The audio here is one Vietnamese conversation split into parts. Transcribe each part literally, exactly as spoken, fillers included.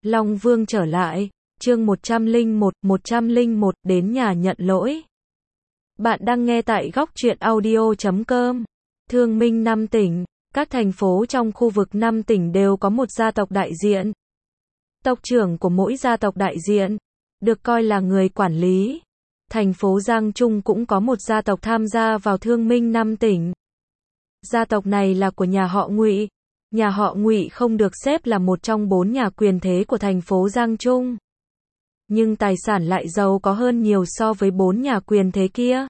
Long Vương trở lại, chương một trăm lẻ một, một trăm lẻ một, đến nhà nhận lỗi. Bạn đang nghe tại góc truyện audio chấm com. Thương Minh năm tỉnh, các thành phố trong khu vực năm tỉnh đều có một gia tộc đại diện. Tộc trưởng của mỗi gia tộc đại diện, được coi là người quản lý. Thành phố Giang Trung cũng có một gia tộc tham gia vào Thương Minh năm tỉnh. Gia tộc này là của nhà họ Ngụy. Nhà họ Ngụy không được xếp là một trong bốn nhà quyền thế của thành phố Giang Trung. Nhưng tài sản lại giàu có hơn nhiều so với bốn nhà quyền thế kia.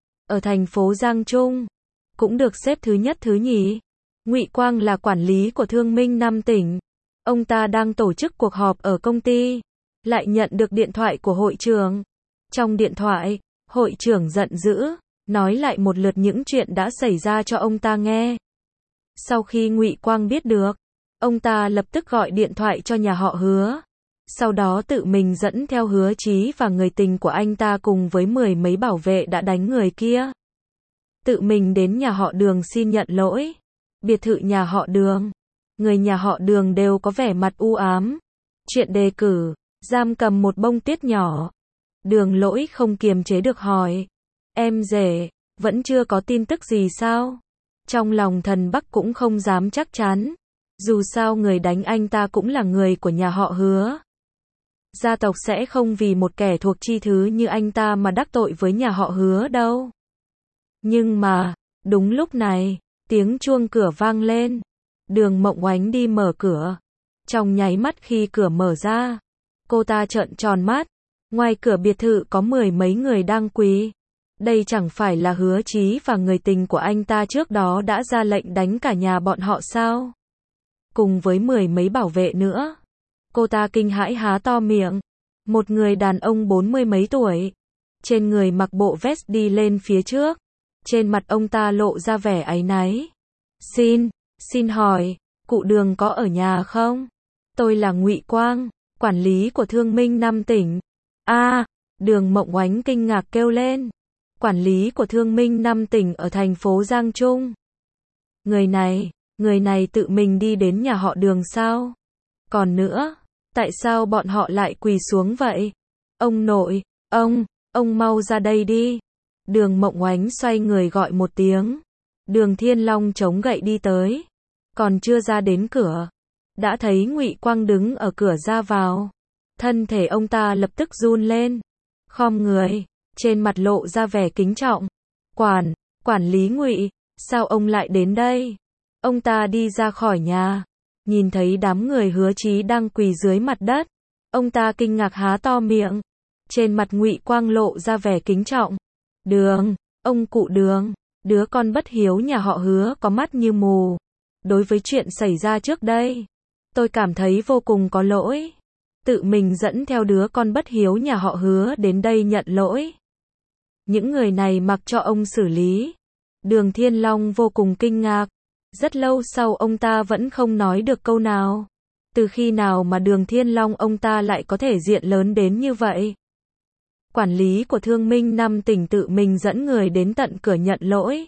Ở thành phố Giang Trung, cũng được xếp thứ nhất thứ nhì. Ngụy Quang là quản lý của Thương Minh năm tỉnh. Ông ta đang tổ chức cuộc họp ở công ty, lại nhận được điện thoại của hội trưởng. Trong điện thoại, hội trưởng giận dữ, nói lại một lượt những chuyện đã xảy ra cho ông ta nghe. Sau khi Ngụy Quang biết được, ông ta lập tức gọi điện thoại cho nhà họ Hứa. Sau đó tự mình dẫn theo Hứa Chí và người tình của anh ta cùng với mười mấy bảo vệ đã đánh người kia. Tự mình đến nhà họ Đường xin nhận lỗi. Biệt thự nhà họ Đường. Người nhà họ Đường đều có vẻ mặt u ám. Chuyện đề cử, giam cầm một bông tuyết nhỏ. Đường Lỗi không kiềm chế được hỏi. Em rể, vẫn chưa có tin tức gì sao? Trong lòng Thần Bắc cũng không dám chắc chắn. Dù sao người đánh anh ta cũng là người của nhà họ Hứa. Gia tộc sẽ không vì một kẻ thuộc chi thứ như anh ta mà đắc tội với nhà họ Hứa đâu. Nhưng mà, đúng lúc này, tiếng chuông cửa vang lên. Đường Mộng Oánh đi mở cửa. Trong nháy mắt khi cửa mở ra, cô ta trợn tròn mắt. Ngoài cửa biệt thự có mười mấy người đang quỳ. Đây chẳng phải là Hứa Chí và người tình của anh ta trước đó đã ra lệnh đánh cả nhà bọn họ sao? Cùng với mười mấy bảo vệ nữa. Cô ta kinh hãi há to miệng. Một người đàn ông bốn mươi mấy tuổi. Trên người mặc bộ vest đi lên phía trước. Trên mặt ông ta lộ ra vẻ áy náy. Xin, xin hỏi, cụ Đường có ở nhà không? Tôi là Ngụy Quang, quản lý của Thương Minh năm tỉnh. A, à, Đường Mộng Oánh kinh ngạc kêu lên. Quản lý của Thương Minh năm tỉnh ở thành phố Giang Trung. Người này, người này tự mình đi đến nhà họ Đường sao? Còn nữa, tại sao bọn họ lại quỳ xuống vậy? Ông nội, ông, ông mau ra đây đi. Đường Mộng Oánh xoay người gọi một tiếng. Đường Thiên Long chống gậy đi tới. Còn chưa ra đến cửa, đã thấy Ngụy Quang đứng ở cửa ra vào. Thân thể ông ta lập tức run lên. Khom người, trên mặt lộ ra vẻ kính trọng. Quản, quản lý Ngụy, sao ông lại đến đây? Ông ta đi ra khỏi nhà, nhìn thấy đám người Hứa Chí đang quỳ dưới mặt đất. Ông ta kinh ngạc há to miệng. Trên mặt Ngụy Quang lộ ra vẻ kính trọng. Đường, ông cụ Đường, đứa con bất hiếu nhà họ Hứa có mắt như mù. Đối với chuyện xảy ra trước đây, tôi cảm thấy vô cùng có lỗi. Tự mình dẫn theo đứa con bất hiếu nhà họ Hứa đến đây nhận lỗi. Những người này mặc cho ông xử lý. Đường Thiên Long vô cùng kinh ngạc. Rất lâu sau ông ta vẫn không nói được câu nào. Từ khi nào mà Đường Thiên Long ông ta lại có thể diện lớn đến như vậy? Quản lý của Thương Minh năm tỉnh tự mình dẫn người đến tận cửa nhận lỗi.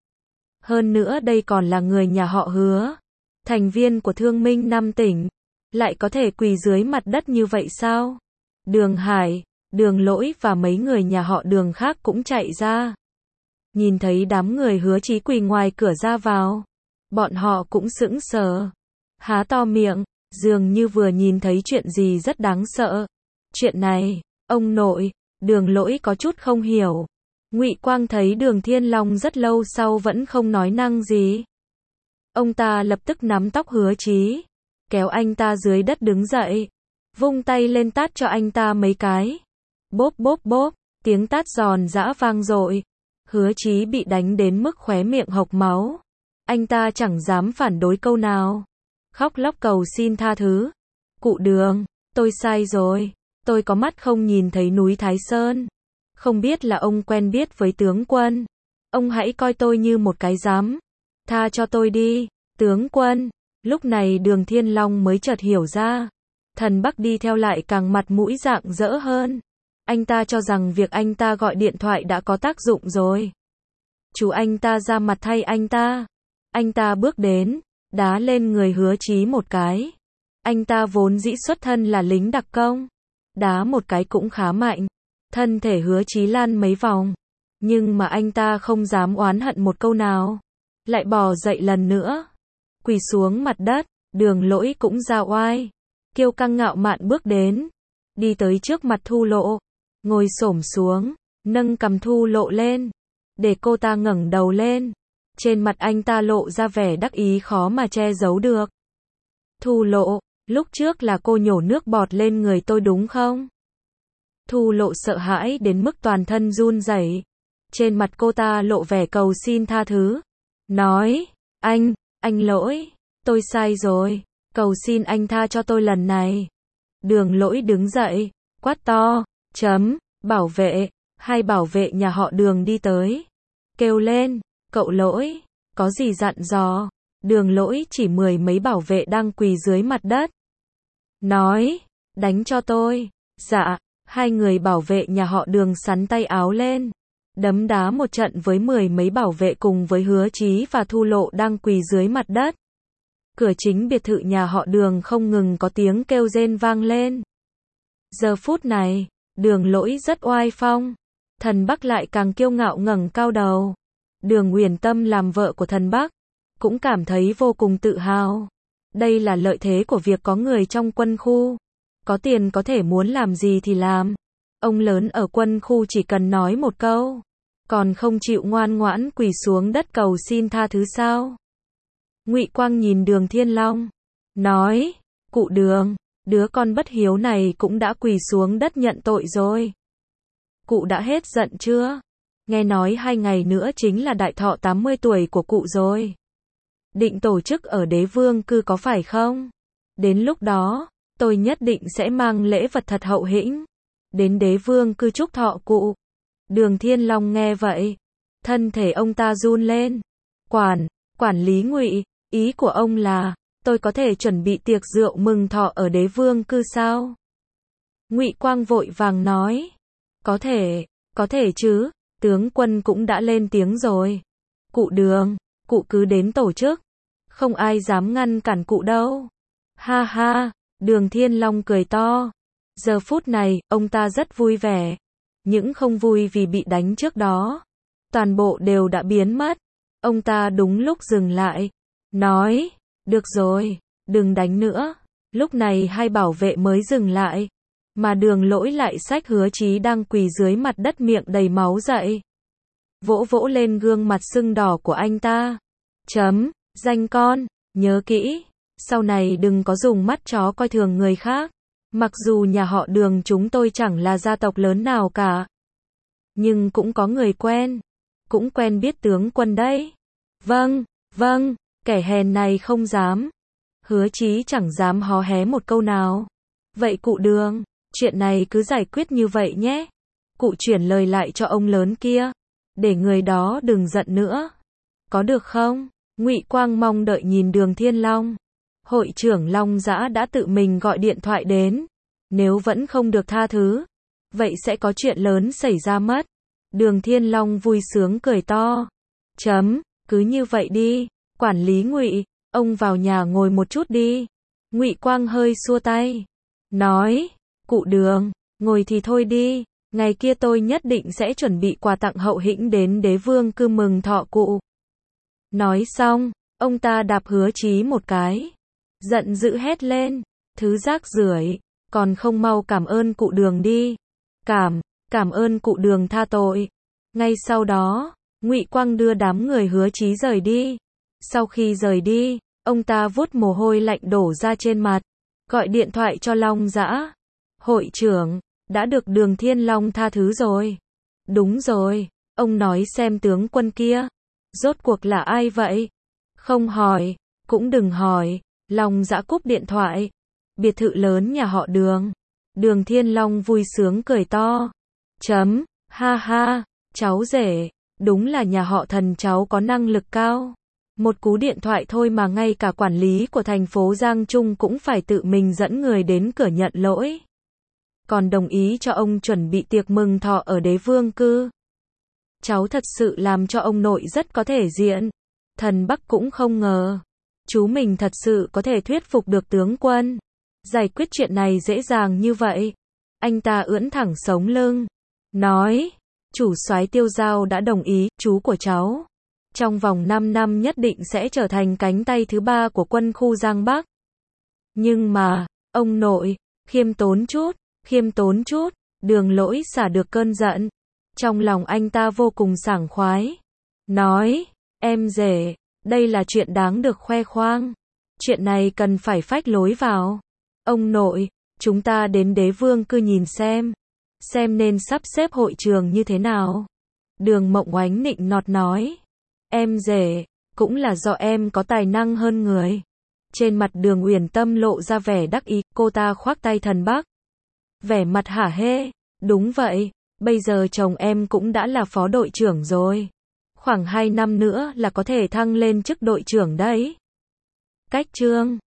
Hơn nữa đây còn là người nhà họ Hứa. Thành viên của Thương Minh năm tỉnh. Lại có thể quỳ dưới mặt đất như vậy sao? Đường Hải, Đường Lỗi và mấy người nhà họ Đường khác cũng chạy ra. Nhìn thấy đám người Hứa Chí quỳ ngoài cửa ra vào. Bọn họ cũng sững sờ. Há to miệng, dường như vừa nhìn thấy chuyện gì rất đáng sợ. Chuyện này, ông nội, Đường Lỗi có chút không hiểu. Ngụy Quang thấy Đường Thiên Long rất lâu sau vẫn không nói năng gì. Ông ta lập tức nắm tóc Hứa Chí, kéo anh ta dưới đất đứng dậy, vung tay lên tát cho anh ta mấy cái. Bốp bốp bốp, tiếng tát giòn giã vang dội. Hứa Chí bị đánh đến mức khóe miệng hộc máu. Anh ta chẳng dám phản đối câu nào. Khóc lóc cầu xin tha thứ. Cụ Đường, tôi sai rồi. Tôi có mắt không nhìn thấy núi Thái Sơn. Không biết là ông quen biết với tướng quân. Ông hãy coi tôi như một cái giám. Tha cho tôi đi, tướng quân. Lúc này Đường Thiên Long mới chợt hiểu ra. Thần Bắc đi theo lại càng mặt mũi rạng rỡ hơn. Anh ta cho rằng việc anh ta gọi điện thoại đã có tác dụng rồi. Chú anh ta ra mặt thay anh ta. Anh ta bước đến, đá lên người Hứa Chí một cái. Anh ta vốn dĩ xuất thân là lính đặc công. Đá một cái cũng khá mạnh. Thân thể Hứa Chí Lan mấy vòng. Nhưng mà anh ta không dám oán hận một câu nào. Lại bò dậy lần nữa. Quỳ xuống mặt đất. Đường Lỗi cũng ra oai. Kiêu căng ngạo mạn bước đến. Đi tới trước mặt Thu Lộ. Ngồi xổm xuống. Nâng cằm Thu Lộ lên. Để cô ta ngẩng đầu lên. Trên mặt anh ta lộ ra vẻ đắc ý khó mà che giấu được. Thu Lộ, lúc trước là cô nhổ nước bọt lên người tôi đúng không? Thu Lộ sợ hãi đến mức toàn thân run rẩy. Trên mặt cô ta lộ vẻ cầu xin tha thứ. Nói, anh, anh Lỗi, tôi sai rồi, cầu xin anh tha cho tôi lần này. Đường Lỗi đứng dậy, quát to, chấm, bảo vệ, hai bảo vệ nhà họ Đường đi tới. Kêu lên, cậu Lỗi, có gì dặn dò? Đường Lỗi chỉ mười mấy bảo vệ đang quỳ dưới mặt đất. Nói, đánh cho tôi. Dạ, hai người bảo vệ nhà họ Đường sắn tay áo lên. Đấm đá một trận với mười mấy bảo vệ cùng với Hứa Chí và Thu Lộ đang quỳ dưới mặt đất. Cửa chính biệt thự nhà họ Đường không ngừng có tiếng kêu rên vang lên. Giờ phút này, Đường Lỗi rất oai phong. Thần Bắc lại càng kiêu ngạo ngẩng cao đầu. Đường Uyển Tâm làm vợ của thần Bắc, cũng cảm thấy vô cùng tự hào. Đây là lợi thế của việc có người trong quân khu. Có tiền có thể muốn làm gì thì làm. Ông lớn ở quân khu chỉ cần nói một câu. Còn không chịu ngoan ngoãn quỳ xuống đất cầu xin tha thứ sao? Ngụy Quang nhìn Đường Thiên Long. Nói, cụ Đường, đứa con bất hiếu này cũng đã quỳ xuống đất nhận tội rồi. Cụ đã hết giận chưa? Nghe nói hai ngày nữa chính là đại thọ tám mươi tuổi của cụ rồi. Định tổ chức ở Đế Vương Cư có phải không? Đến lúc đó, tôi nhất định sẽ mang lễ vật thật hậu hĩnh. Đến Đế Vương Cư chúc thọ cụ. Đường Thiên Long nghe vậy. Thân thể ông ta run lên. Quản, quản lý Ngụy, ý của ông là, tôi có thể chuẩn bị tiệc rượu mừng thọ ở Đế Vương Cư sao? Ngụy Quang vội vàng nói. Có thể, có thể chứ, tướng quân cũng đã lên tiếng rồi. Cụ Đường, cụ cứ đến tổ chức. Không ai dám ngăn cản cụ đâu. Ha ha, Đường Thiên Long cười to. Giờ phút này, ông ta rất vui vẻ. Những không vui vì bị đánh trước đó. Toàn bộ đều đã biến mất. Ông ta đúng lúc dừng lại. Nói, được rồi, đừng đánh nữa. Lúc này hai bảo vệ mới dừng lại. Mà Đường Lỗi lại xách Hứa Chí đang quỳ dưới mặt đất miệng đầy máu dậy. Vỗ vỗ lên gương mặt sưng đỏ của anh ta. Chấm, danh con, nhớ kỹ. Sau này đừng có dùng mắt chó coi thường người khác. Mặc dù nhà họ Đường chúng tôi chẳng là gia tộc lớn nào cả. Nhưng cũng có người quen. Cũng quen biết tướng quân đấy. Vâng, vâng, kẻ hèn này không dám. Hứa Chí chẳng dám hó hé một câu nào. Vậy cụ Đường, chuyện này cứ giải quyết như vậy nhé. Cụ chuyển lời lại cho ông lớn kia. Để người đó đừng giận nữa. Có được không? Ngụy Quang mong đợi nhìn Đường Thiên Long. Hội trưởng Long Dã đã tự mình gọi điện thoại đến. Nếu vẫn không được tha thứ, vậy sẽ có chuyện lớn xảy ra mất. Đường Thiên Long vui sướng cười to. Chấm, cứ như vậy đi. Quản lý Ngụy, ông vào nhà ngồi một chút đi. Ngụy Quang hơi xua tay. Nói, cụ Đường, ngồi thì thôi đi. Ngày kia tôi nhất định sẽ chuẩn bị quà tặng hậu hĩnh đến Đế Vương Cư mừng thọ cụ. Nói xong, ông ta đạp Hứa Chí một cái. Giận dữ hét lên. Thứ rác rưởi, còn không mau cảm ơn cụ Đường đi. Cảm, cảm ơn cụ Đường tha tội. Ngay sau đó, Ngụy Quang đưa đám người Hứa Chí rời đi. Sau khi rời đi, ông ta vuốt mồ hôi lạnh đổ ra trên mặt. Gọi điện thoại cho Long Dã. Hội trưởng, đã được Đường Thiên Long tha thứ rồi. Đúng rồi, ông nói xem tướng quân kia. Rốt cuộc là ai vậy? Không hỏi, cũng đừng hỏi. Long Dã cúp điện thoại. Biệt thự lớn nhà họ Đường. Đường Thiên Long vui sướng cười to. Chấm, ha ha, cháu rể, đúng là nhà họ Thần cháu có năng lực cao. Một cú điện thoại thôi mà ngay cả quản lý của thành phố Giang Trung cũng phải tự mình dẫn người đến cửa nhận lỗi. Còn đồng ý cho ông chuẩn bị tiệc mừng thọ ở Đế Vương Cư. Cháu thật sự làm cho ông nội rất có thể diện. Thần Bắc cũng không ngờ. Chú mình thật sự có thể thuyết phục được tướng quân. Giải quyết chuyện này dễ dàng như vậy. Anh ta ưỡn thẳng sống lưng. Nói, chủ soái Tiêu Giao đã đồng ý, chú của cháu. Trong vòng năm năm nhất định sẽ trở thành cánh tay thứ ba của quân khu Giang Bắc. Nhưng mà, ông nội, khiêm tốn chút, khiêm tốn chút, Đường Lỗi xả được cơn giận. Trong lòng anh ta vô cùng sảng khoái. Nói, em rể, đây là chuyện đáng được khoe khoang. Chuyện này cần phải phách lối vào. Ông nội, chúng ta đến Đế Vương cư nhìn xem. Xem nên sắp xếp hội trường như thế nào. Đường Mộng Oánh nịnh nọt nói. Em rể, cũng là do em có tài năng hơn người. Trên mặt Đường Uyển Tâm lộ ra vẻ đắc ý, cô ta khoác tay Thần Bắc. Vẻ mặt hả hê, đúng vậy, bây giờ chồng em cũng đã là phó đội trưởng rồi. Khoảng hai năm nữa là có thể thăng lên chức đội trưởng đấy. Cách chương